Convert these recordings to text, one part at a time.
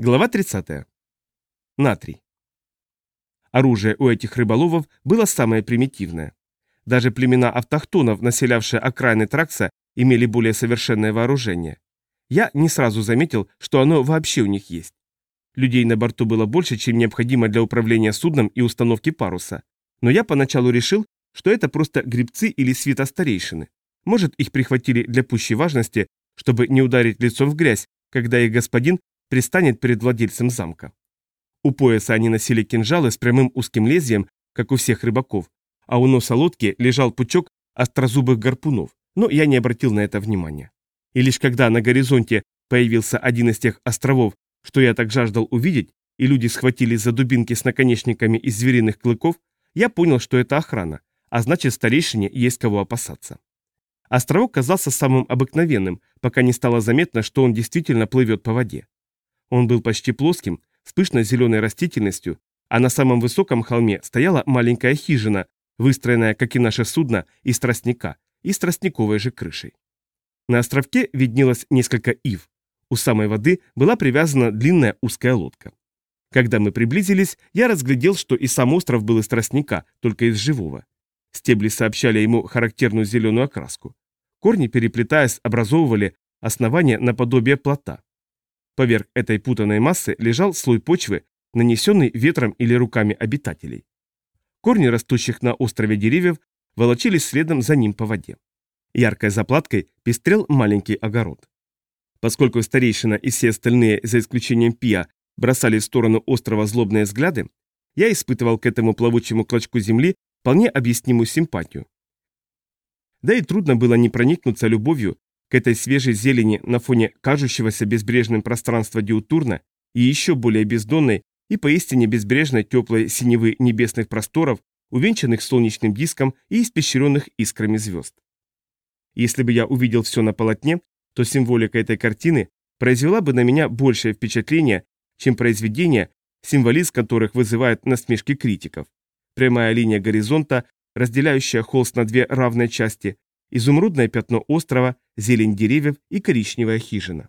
Глава 30. Натрий. Оружие у этих рыболовов было самое примитивное. Даже племена автохтонов, населявшие окраины Тракса, имели более совершенное вооружение. Я не сразу заметил, что оно вообще у них есть. Людей на борту было больше, чем необходимо для управления судном и установки паруса. Но я поначалу решил, что это просто гребцы или свита старейшины. Может, их прихватили для пущей важности, чтобы не ударить лицом в грязь, когда их господин пристанет перед владельцем замка. У пояса они носили кинжалы с прямым узким лезвием, как у всех рыбаков, а у носа лодки лежал пучок острозубых гарпунов, но я не обратил на это внимания. И лишь когда на горизонте появился один из тех островов, что я так жаждал увидеть, и люди схватились за дубинки с наконечниками из звериных клыков, я понял, что это охрана, а значит, старейшине есть кого опасаться. Островок казался самым обыкновенным, пока не стало заметно, что он действительно плывет по воде. Он был почти плоским, с пышно-зеленой растительностью, а на самом высоком холме стояла маленькая хижина, выстроенная, как и наше судно, из тростника и с тростниковой же крышей. На островке виднелось несколько ив. У самой воды была привязана длинная узкая лодка. Когда мы приблизились, я разглядел, что и сам остров был из тростника, только из живого. Стебли сообщали ему характерную зеленую окраску. Корни, переплетаясь, образовывали основание наподобие плота. Поверх этой путанной массы лежал слой почвы, нанесенный ветром или руками обитателей. Корни растущих на острове деревьев волочились следом за ним по воде. Яркой заплаткой пестрел маленький огород. Поскольку старейшина и все остальные, за исключением Пиа, бросали в сторону острова злобные взгляды, я испытывал к этому плавучему клочку земли вполне объяснимую симпатию. Да и трудно было не проникнуться любовью к этой свежей зелени на фоне кажущегося безбрежным пространства Диутурна и еще более бездонной и поистине безбрежной теплой синевы небесных просторов, увенчанных солнечным диском и испещренных искрами звезд. Если бы я увидел все на полотне, то символика этой картины произвела бы на меня большее впечатление, чем произведения, символизм которых вызывает насмешки критиков. Прямая линия горизонта, разделяющая холст на две равные части, изумрудное пятно острова, зелень деревьев и коричневая хижина.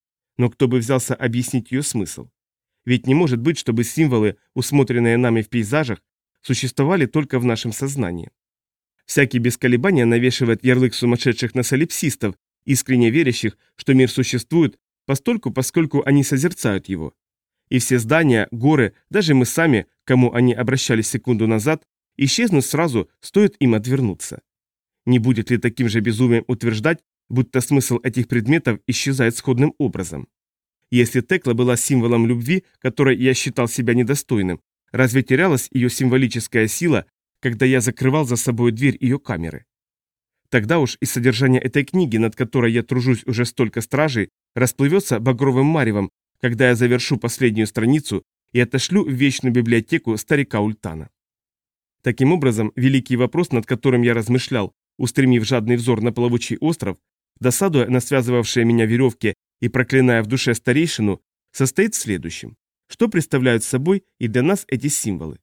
Но кто бы взялся объяснить ее смысл? Ведь не может быть, чтобы символы, усмотренные нами в пейзажах, существовали только в нашем сознании. Всякий без колебания навешивает ярлык сумасшедших на солипсистов, искренне верящих, что мир существует постольку, поскольку они созерцают его. И все здания, горы, даже мы сами, к кому они обращались секунду назад, исчезнут сразу, стоит им отвернуться. Не будет ли таким же безумием утверждать, будто смысл этих предметов исчезает сходным образом? Если Текла была символом любви, которой я считал себя недостойным, разве терялась ее символическая сила, когда я закрывал за собой дверь ее камеры? Тогда уж и содержание этой книги, над которой я тружусь уже столько стражей, расплывется багровым маревом, когда я завершу последнюю страницу и отошлю в вечную библиотеку старика Ультана. Таким образом, великий вопрос, над которым я размышлял, устремив жадный взор на плавучий остров, досадуя на связывавшие меня веревки и проклиная в душе старейшину, состоит в следующем. Что представляют собой и для нас эти символы?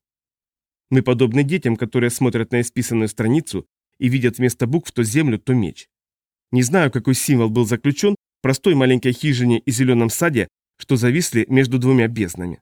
Мы подобны детям, которые смотрят на исписанную страницу и видят вместо букв то землю, то меч. Не знаю, какой символ был заключен в простой маленькой хижине и зеленом саде, что зависли между двумя безднами.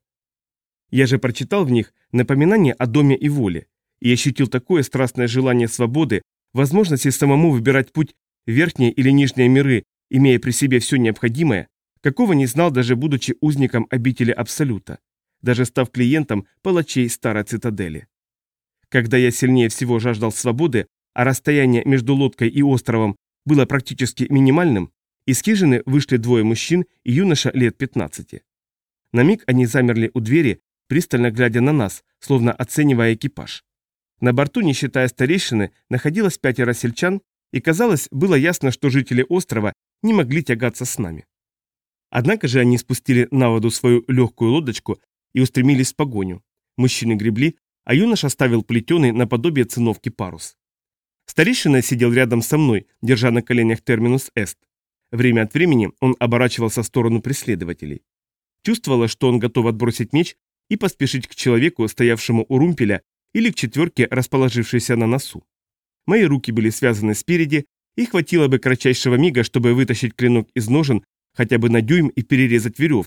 Я же прочитал в них напоминание о доме и воле, и ощутил такое страстное желание свободы, возможности самому выбирать путь в верхние или нижние миры, имея при себе все необходимое, какого не знал даже будучи узником обители Абсолюта, даже став клиентом палачей старой цитадели. Когда я сильнее всего жаждал свободы, а расстояние между лодкой и островом было практически минимальным, из хижины вышли двое мужчин и юноша лет 15. На миг они замерли у двери, пристально глядя на нас, словно оценивая экипаж. На борту, не считая старейшины, находилось 5 сельчан, и, казалось, было ясно, что жители острова не могли тягаться с нами. Однако же они спустили на воду свою легкую лодочку и устремились в погоню. Мужчины гребли, а юноша ставил плетеный наподобие циновки парус. Старейшина сидел рядом со мной, держа на коленях терминус эст. Время от времени он оборачивался в сторону преследователей. Чувствовалось, что он готов отбросить меч и поспешить к человеку, стоявшему у румпеля, или к четверке, расположившейся на носу. Мои руки были связаны спереди, и хватило бы кратчайшего мига, чтобы вытащить клинок из ножен хотя бы на дюйм и перерезать веревки,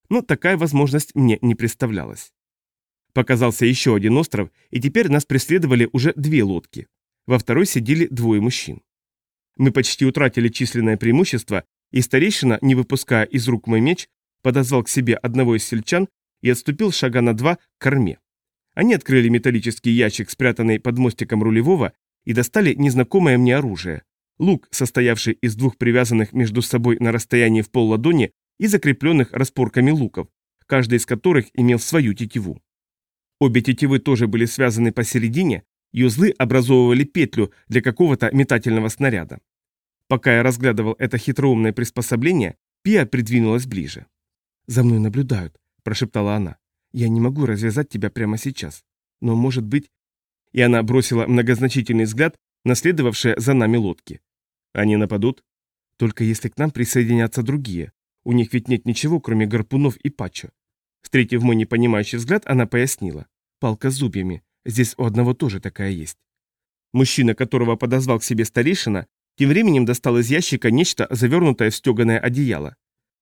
но такая возможность мне не представлялась. Показался еще один остров, и теперь нас преследовали уже две лодки. Во второй сидели двое мужчин. Мы почти утратили численное преимущество, и старейшина, не выпуская из рук мой меч, подозвал к себе одного из сельчан и отступил шага на 2 к корме. Они открыли металлический ящик, спрятанный под мостиком рулевого, и достали незнакомое мне оружие. Лук, состоявший из 2 привязанных между собой на расстоянии в полладони и закрепленных распорками луков, каждый из которых имел свою тетиву. Обе тетивы тоже были связаны посередине, и узлы образовывали петлю для какого-то метательного снаряда. Пока я разглядывал это хитроумное приспособление, Пиа придвинулась ближе. «За мной наблюдают», – прошептала она. «Я не могу развязать тебя прямо сейчас. Но, может быть...» И она бросила многозначительный взгляд на следовавшие за нами лодки. «Они нападут?» «Только если к нам присоединятся другие. У них ведь нет ничего, кроме гарпунов и пачо». Встретив мой непонимающий взгляд, она пояснила. «Палка с зубьями. Здесь у одного тоже такая есть». Мужчина, которого подозвал к себе старейшина, тем временем достал из ящика нечто, завернутое в стеганое одеяло.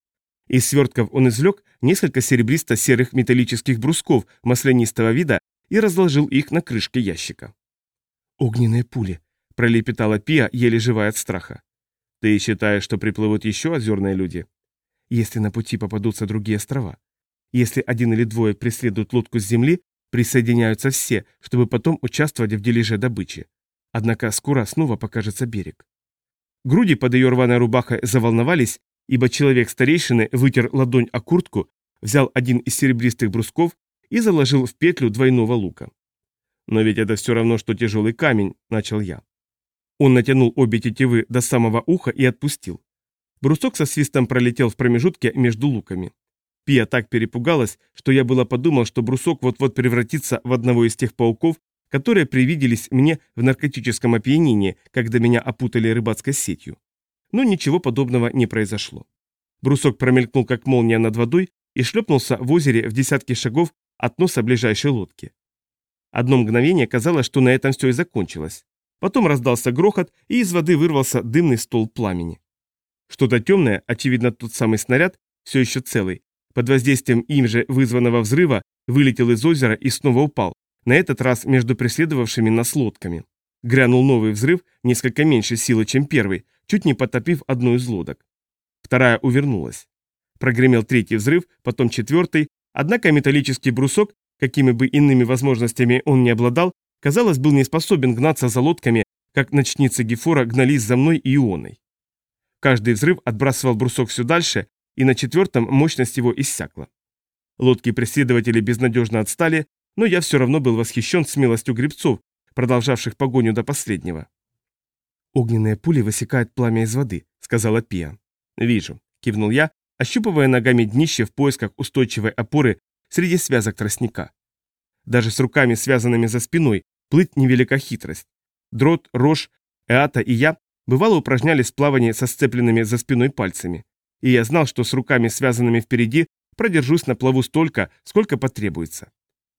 Из свертков он извлек несколько серебристо-серых металлических брусков маслянистого вида и разложил их на крышке ящика. «Огненные пули», – пролепетала Пиа, еле живая от страха. «Ты считаешь, что приплывут еще озерные люди?» «Если на пути попадутся другие острова. Если один или двое преследуют лодку с земли, присоединяются все, чтобы потом участвовать в дележе добычи. Однако скоро снова покажется берег». Груди под ее рваной рубахой заволновались, ибо человек старейшины вытер ладонь о куртку, взял один из серебристых брусков и заложил в петлю двойного лука. «Но ведь это все равно, что тяжелый камень», – начал я. Он натянул обе тетивы до самого уха и отпустил. Брусок со свистом пролетел в промежутке между луками. Пия так перепугалась, что я было подумал, что брусок вот-вот превратится в одного из тех пауков, которые привиделись мне в наркотическом опьянении, когда меня опутали рыбацкой сетью. Но ничего подобного не произошло. Брусок промелькнул как молния над водой и шлепнулся в озере в десятки шагов от носа ближайшей лодки. Одно мгновение казалось, что на этом все и закончилось. Потом раздался грохот, и из воды вырвался дымный столб пламени. Что-то темное, очевидно тот самый снаряд, все еще целый, под воздействием им же вызванного взрыва вылетел из озера и снова упал, на этот раз между преследовавшими нас лодками. Грянул новый взрыв, несколько меньше силы, чем первый, чуть не потопив одну из лодок. Вторая увернулась. Прогремел третий взрыв, потом четвертый, однако металлический брусок, какими бы иными возможностями он ни обладал, казалось, был не способен гнаться за лодками, как ночницы Гефора гнались за мной и Ионой. Каждый взрыв отбрасывал брусок все дальше, и на четвертом мощность его иссякла. Лодки-преследователи безнадежно отстали, но я все равно был восхищен смелостью гребцов, продолжавших погоню до последнего. «Огненные пули высекают пламя из воды», — сказала Пиа. «Вижу», — кивнул я, ощупывая ногами днище в поисках устойчивой опоры среди связок тростника. Даже с руками, связанными за спиной, плыть невелика хитрость. Дрот, Рош, Эата и я бывало упражнялись в плавании со сцепленными за спиной пальцами, и я знал, что с руками, связанными впереди, продержусь на плаву столько, сколько потребуется.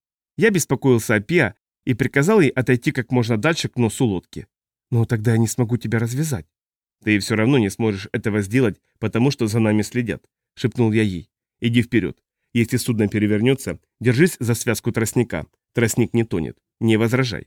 Я беспокоился о Пиа и приказал ей отойти как можно дальше к носу лодки. «Но тогда я не смогу тебя развязать». «Ты все равно не сможешь этого сделать, потому что за нами следят», — шепнул я ей. «Иди вперед. Если судно перевернется, держись за связку тростника. Тростник не тонет. Не возражай».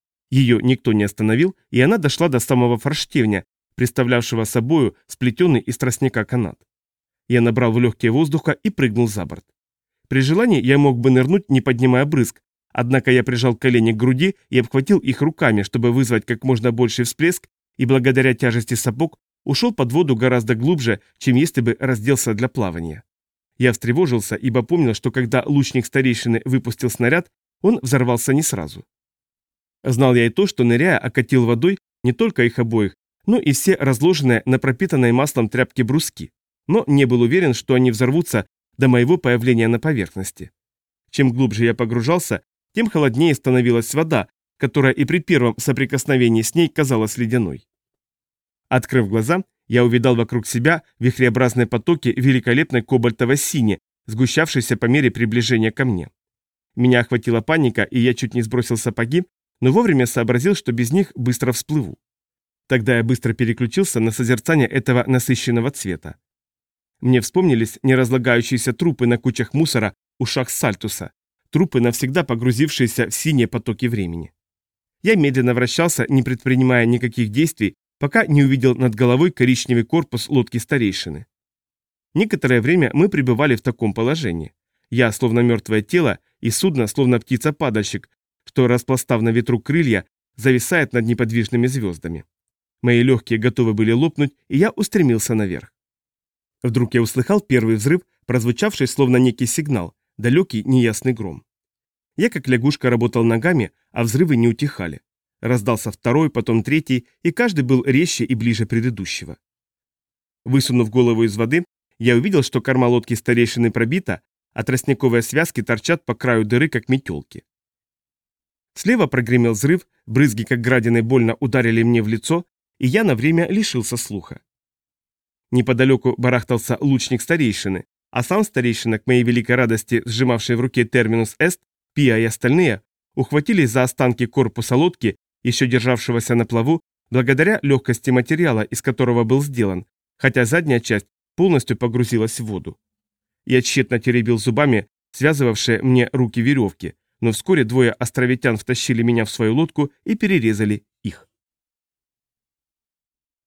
Ее никто не остановил, и она дошла до самого форштевня, представлявшего собою сплетенный из тростника канат. Я набрал в легкие воздуха и прыгнул за борт. При желании я мог бы нырнуть, не поднимая брызг, однако я прижал колени к груди и обхватил их руками, чтобы вызвать как можно больший всплеск, и благодаря тяжести сапог ушел под воду гораздо глубже, чем если бы разделся для плавания. Я встревожился, ибо помнил, что когда лучник старейшины выпустил снаряд, он взорвался не сразу. Знал я и то, что, ныряя, окатил водой не только их обоих, но и все разложенные на пропитанной маслом тряпке бруски, но не был уверен, что они взорвутся до моего появления на поверхности. Чем глубже я погружался, тем холоднее становилась вода, которая и при первом соприкосновении с ней казалась ледяной. Открыв глаза, я увидал вокруг себя вихреобразные потоки великолепной кобальтовой сини, сгущавшейся по мере приближения ко мне. Меня охватила паника, и я чуть не сбросил сапоги, но вовремя сообразил, что без них быстро всплыву. Тогда я быстро переключился на созерцание этого насыщенного цвета. Мне вспомнились неразлагающиеся трупы на кучах мусора у шахт Сальтуса, трупы, навсегда погрузившиеся в синие потоки времени. Я медленно вращался, не предпринимая никаких действий, пока не увидел над головой коричневый корпус лодки старейшины. Некоторое время мы пребывали в таком положении. Я, словно мертвое тело, и судно, словно птица-падальщик, что, распластав на ветру крылья, зависает над неподвижными звездами. Мои легкие готовы были лопнуть, и я устремился наверх. Вдруг я услыхал первый взрыв, прозвучавший словно некий сигнал, далекий неясный гром. Я как лягушка работал ногами, а взрывы не утихали. Раздался второй, потом третий, и каждый был резче и ближе предыдущего. Высунув голову из воды, я увидел, что корма лодки старейшины пробита, а тростниковые связки торчат по краю дыры, как метелки. Слева прогремел взрыв, брызги, как градины, больно ударили мне в лицо, и я на время лишился слуха. Неподалеку барахтался лучник старейшины, а сам старейшина, к моей великой радости, сжимавший в руке терминус эст, Пиа и остальные, ухватились за останки корпуса лодки, еще державшегося на плаву, благодаря легкости материала, из которого был сделан, хотя задняя часть полностью погрузилась в воду. Я тщетно теребил зубами связывавшие мне руки веревки, но вскоре двое островитян втащили меня в свою лодку и перерезали их.